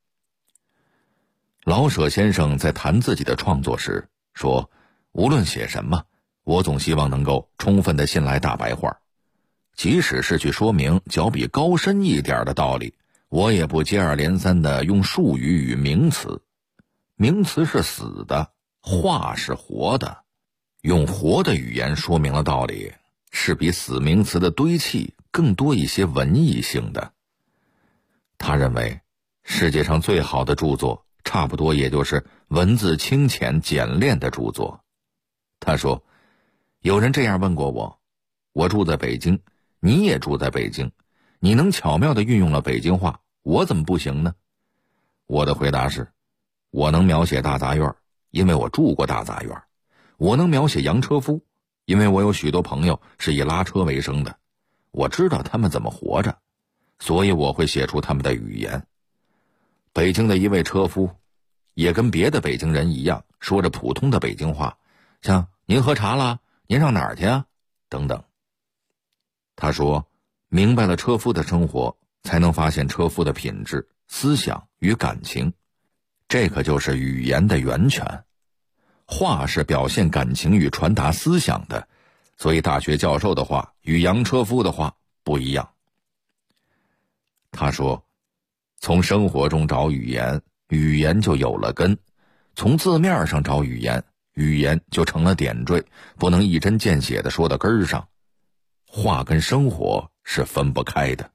老舍先生在谈自己的创作时说，无论写什么，我总希望能够充分地信赖大白话，即使是去说明较比高深一点的道理，我也不接二连三地用术语与名词。名词是死的，话是活的，用活的语言说明了道理，是比死名词的堆砌更多一些文艺性的。他认为，世界上最好的著作，差不多也就是文字清浅简练的著作。他说，有人这样问过我，我住在北京，你也住在北京，你能巧妙地运用了北京话，我怎么不行呢？我的回答是，我能描写大杂院，因为我住过大杂院；我能描写洋车夫，因为我有许多朋友是以拉车为生的，我知道他们怎么活着，所以我会写出他们的语言。北京的一位车夫也跟别的北京人一样，说着普通的北京话，像您喝茶了，您上哪儿去啊等等。他说，明白了车夫的生活，才能发现车夫的品质、思想与感情，这可就是语言的源泉。话是表现感情与传达思想的，所以大学教授的话与洋车夫的话不一样。他说，从生活中找语言，语言就有了根；从字面上找语言，语言就成了点缀，不能一针见血地说到根儿上。话跟生活是分不开的。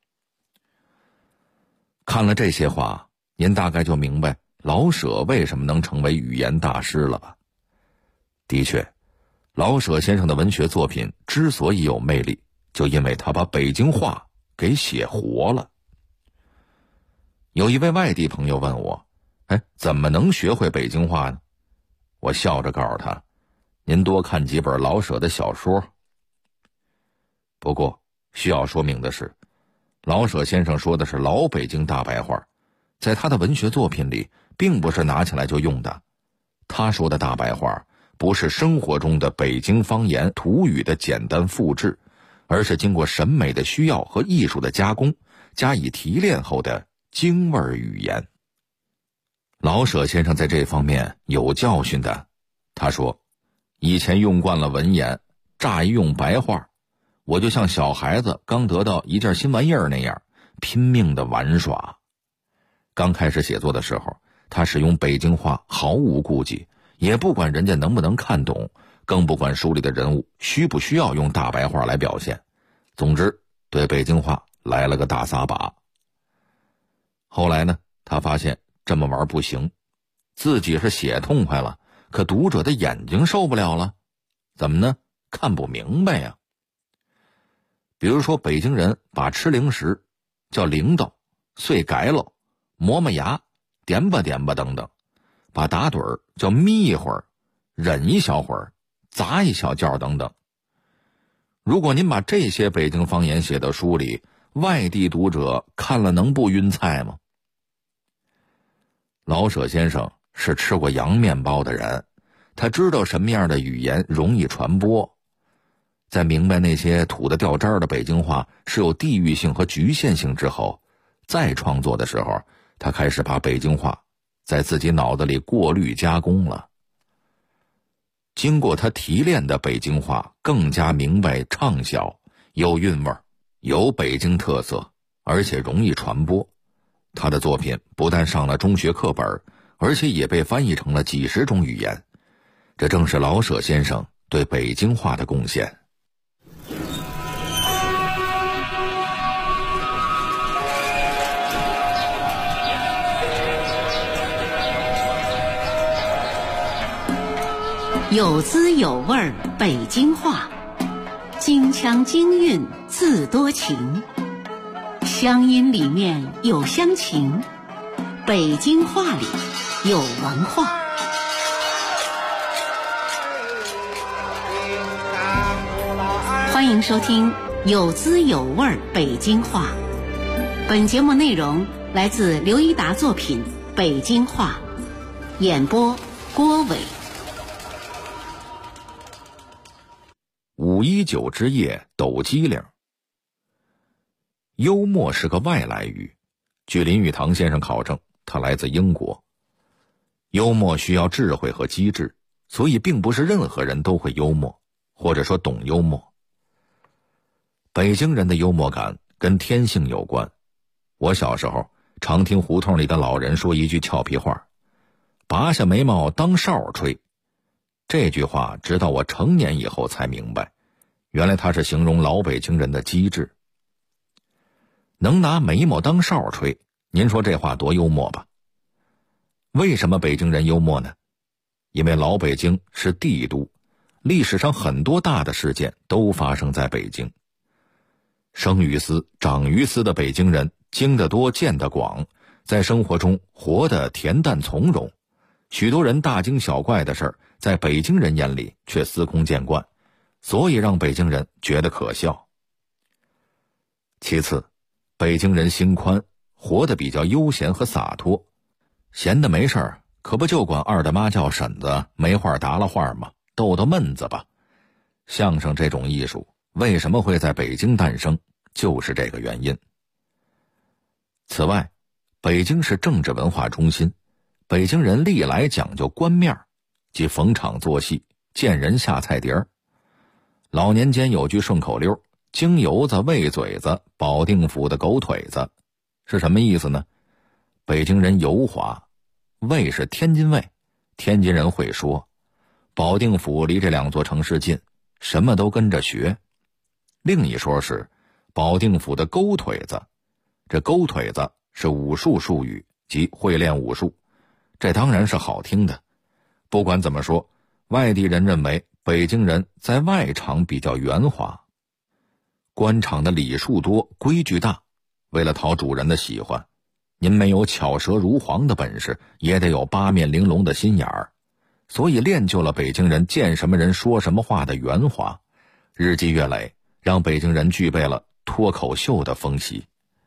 看了这些话，您大概就明白老舍为什么能成为语言大师了吧？的确，老舍先生的文学作品之所以有魅力，就因为他把北京话给写活了。有一位外地朋友问我，怎么能学会北京话呢？我笑着告诉他，您多看几本老舍的小说。不过需要说明的是， 老舍先生说的是老北京大白话，在他的文学作品里并不是拿起来就用的。他说的大白话不是生活中的北京方言土语的简单复制，而是经过审美的需要和艺术的加工，加以提炼后的京味语言。老舍先生在这方面有教训的，他说，以前用惯了文言，乍一用白话，我就像小孩子刚得到一件新玩意儿那样，拼命的玩耍。刚开始写作的时候，他使用北京话毫无顾忌，也不管人家能不能看懂，更不管书里的人物需不需要用大白话来表现。总之，对北京话来了个大撒把。后来呢，他发现这么玩不行，自己是写痛快了，可读者的眼睛受不了了。怎么呢？看不明白呀。比如说北京人把吃零食叫铃铛、碎改喽、磨磨牙、点吧点吧等等，把打盹儿叫眯一会儿、忍一小会儿、砸一小觉等等。如果您把这些北京方言写到书里，外地读者看了能不晕菜吗？老舍先生是吃过洋面包的人，他知道什么样的语言容易传播。在明白那些土得掉渣的北京话是有地域性和局限性之后，再创作的时候，他开始把北京话在自己脑子里过滤加工了。经过他提炼的北京话更加明白畅销，有韵味，有北京特色，而且容易传播。他的作品不但上了中学课本，而且也被翻译成了几十种语言。这正是老舍先生对北京话的贡献。 有滋有味北京话，京腔京韵自多情，乡音里面有乡情，北京话里有文化。欢迎收听有滋有味北京话。本节目内容来自刘一达作品《北京话》，演播郭伟。 519之夜抖机灵。幽默是个外来语，据林语堂先生考证，他来自英国。幽默需要智慧和机智，所以并不是任何人都会幽默，或者说懂幽默。北京人的幽默感跟天性有关。我小时候常听胡同里的老人说一句俏皮话，拔下眉毛当哨吹。这句话直到我成年以后才明白，原来他是形容老北京人的机智。能拿眉毛当哨吹，您说这话多幽默吧？为什么北京人幽默呢？因为老北京是帝都，历史上很多大的事件都发生在北京。生于斯长于斯的北京人经得多见得广，在生活中活得恬淡从容，许多人大惊小怪的事儿在北京人眼里却司空见惯，所以让北京人觉得可笑。其次，北京人心宽，活得比较悠闲和洒脱，闲得没事儿，可不就管二大妈叫婶子，没话搭了话吗？逗逗闷子吧。相声这种艺术为什么会在北京诞生，就是这个原因。此外，北京是政治文化中心，北京人历来讲究官面，即逢场作戏，见人下菜碟儿。老年间有句顺口溜，京油子喂嘴子，保定府的狗腿子，是什么意思呢？北京人油滑，卫是天津卫，天津人会说，保定府离这两座城市近，什么都跟着学。另一说是保定府的勾腿子，这勾腿子是武术术语，即会练武术，这当然是好听的。不管怎么说，外地人认为北京人在外场比较圆滑，官场的礼数多，规矩大，为了讨主人的喜欢，您没有巧舌如簧的本事，也得有八面玲珑的心眼儿，所以练就了北京人见什么人说什么话的圆滑，日积月累，让北京人具备了脱口秀的风习。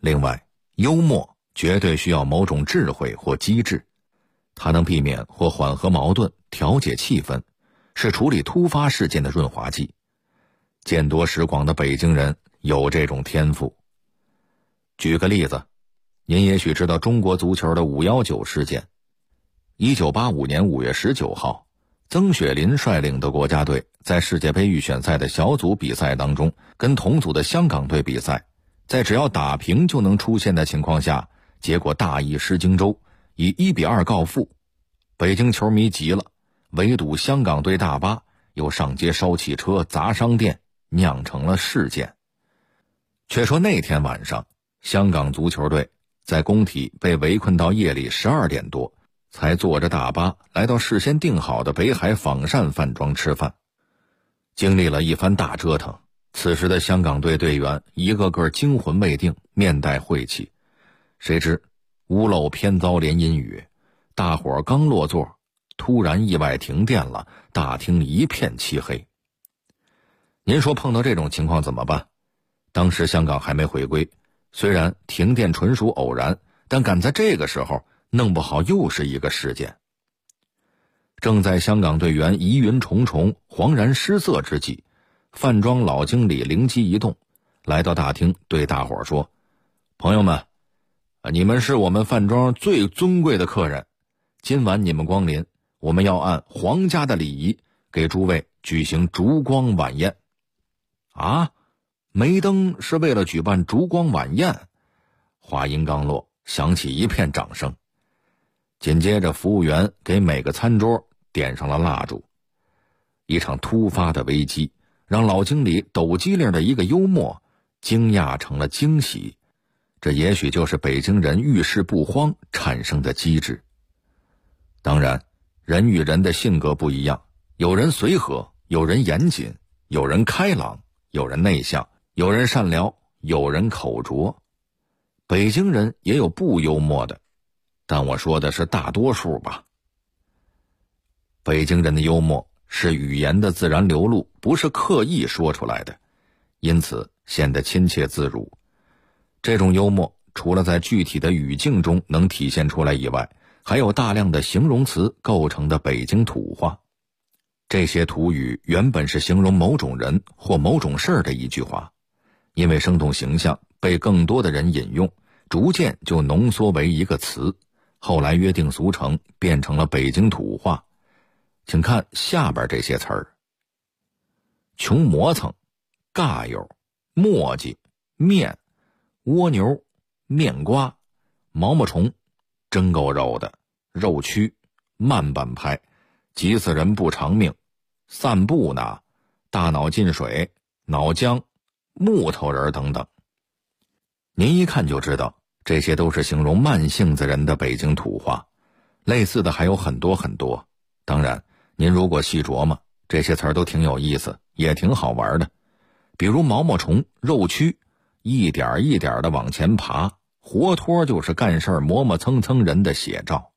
另外，幽默绝对需要某种智慧或机智，它能避免或缓和矛盾，调节气氛，是处理突发事件的润滑剂。见多识广的北京人有这种天赋。举个例子，您也许知道中国足球的519事件。1985年5月19号，曾雪林率领的国家队在世界杯预选赛的小组比赛当中，跟同组的香港队比赛，在只要打平就能出线的情况下，结果大意失荆州，以1-2告负。北京球迷急了，围堵香港队大巴，又上街烧汽车、砸商店，酿成了事件。却说那天晚上，香港足球队在工体被围困到夜里12点多，才坐着大巴来到事先订好的北海仿膳饭庄吃饭。经历了一番大折腾，此时的香港队队员一个个惊魂未定，面带晦气。谁知屋漏偏遭连阴雨，大伙刚落座，突然意外停电了，大厅一片漆黑。您说碰到这种情况怎么办？当时香港还没回归，虽然停电纯属偶然，但赶在这个时候弄不好又是一个事件。正在香港队员疑云重重、惶然失色之际，饭庄老经理灵机一动，来到大厅对大伙说：朋友们，你们是我们饭庄最尊贵的客人，今晚你们光临，我们要按皇家的礼仪给诸位举行烛光晚宴。啊，梅登是为了举办烛光晚宴？话音刚落，响起一片掌声。紧接着服务员给每个餐桌点上了蜡烛。一场突发的危机让老经理抖机灵的一个幽默惊讶成了惊喜，这也许就是北京人遇事不慌产生的机智。当然，人与人的性格不一样，有人随和，有人严谨，有人开朗，有人内向，有人善良，有人口拙。北京人也有不幽默的，但我说的是大多数吧。北京人的幽默是语言的自然流露，不是刻意说出来的，因此显得亲切自如。这种幽默除了在具体的语境中能体现出来以外，还有大量的形容词构成的北京土话。这些土语原本是形容某种人或某种事儿的一句话，因为生动形象，被更多的人引用，逐渐就浓缩为一个词，后来约定俗成，变成了北京土话。请看下边这些词儿：穷磨蹭、尬友、磨叽、面、蜗牛、面瓜、毛毛虫、真够肉的、肉蛆、慢半拍、急死人不偿命、散步呢、大脑进水、脑浆、木头人等等。您一看就知道，这些都是形容慢性子人的北京土话，类似的还有很多很多。当然，您如果细琢磨，这些词儿都挺有意思，也挺好玩的。比如毛毛虫、肉蛆，一点一点的往前爬，活脱就是干事磨磨蹭蹭人的写照。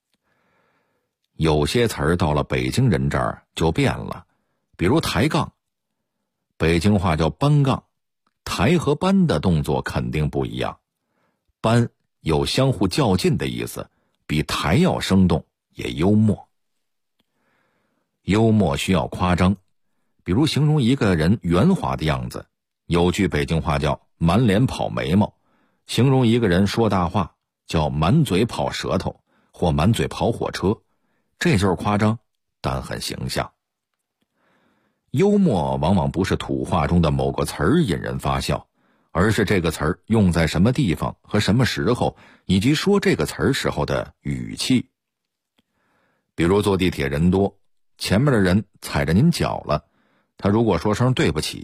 有些词儿到了北京人这儿就变了，比如抬杠，北京话叫搬杠，抬和搬的动作肯定不一样。搬有相互较劲的意思，比抬要生动，也幽默。幽默需要夸张，比如形容一个人圆滑的样子，有句北京话叫满脸跑眉毛，形容一个人说大话叫满嘴跑舌头或满嘴跑火车，这就是夸张，但很形象。幽默往往不是土话中的某个词儿引人发笑，而是这个词儿用在什么地方和什么时候，以及说这个词儿时候的语气。比如坐地铁人多，前面的人踩着您脚了，他如果说声对不起，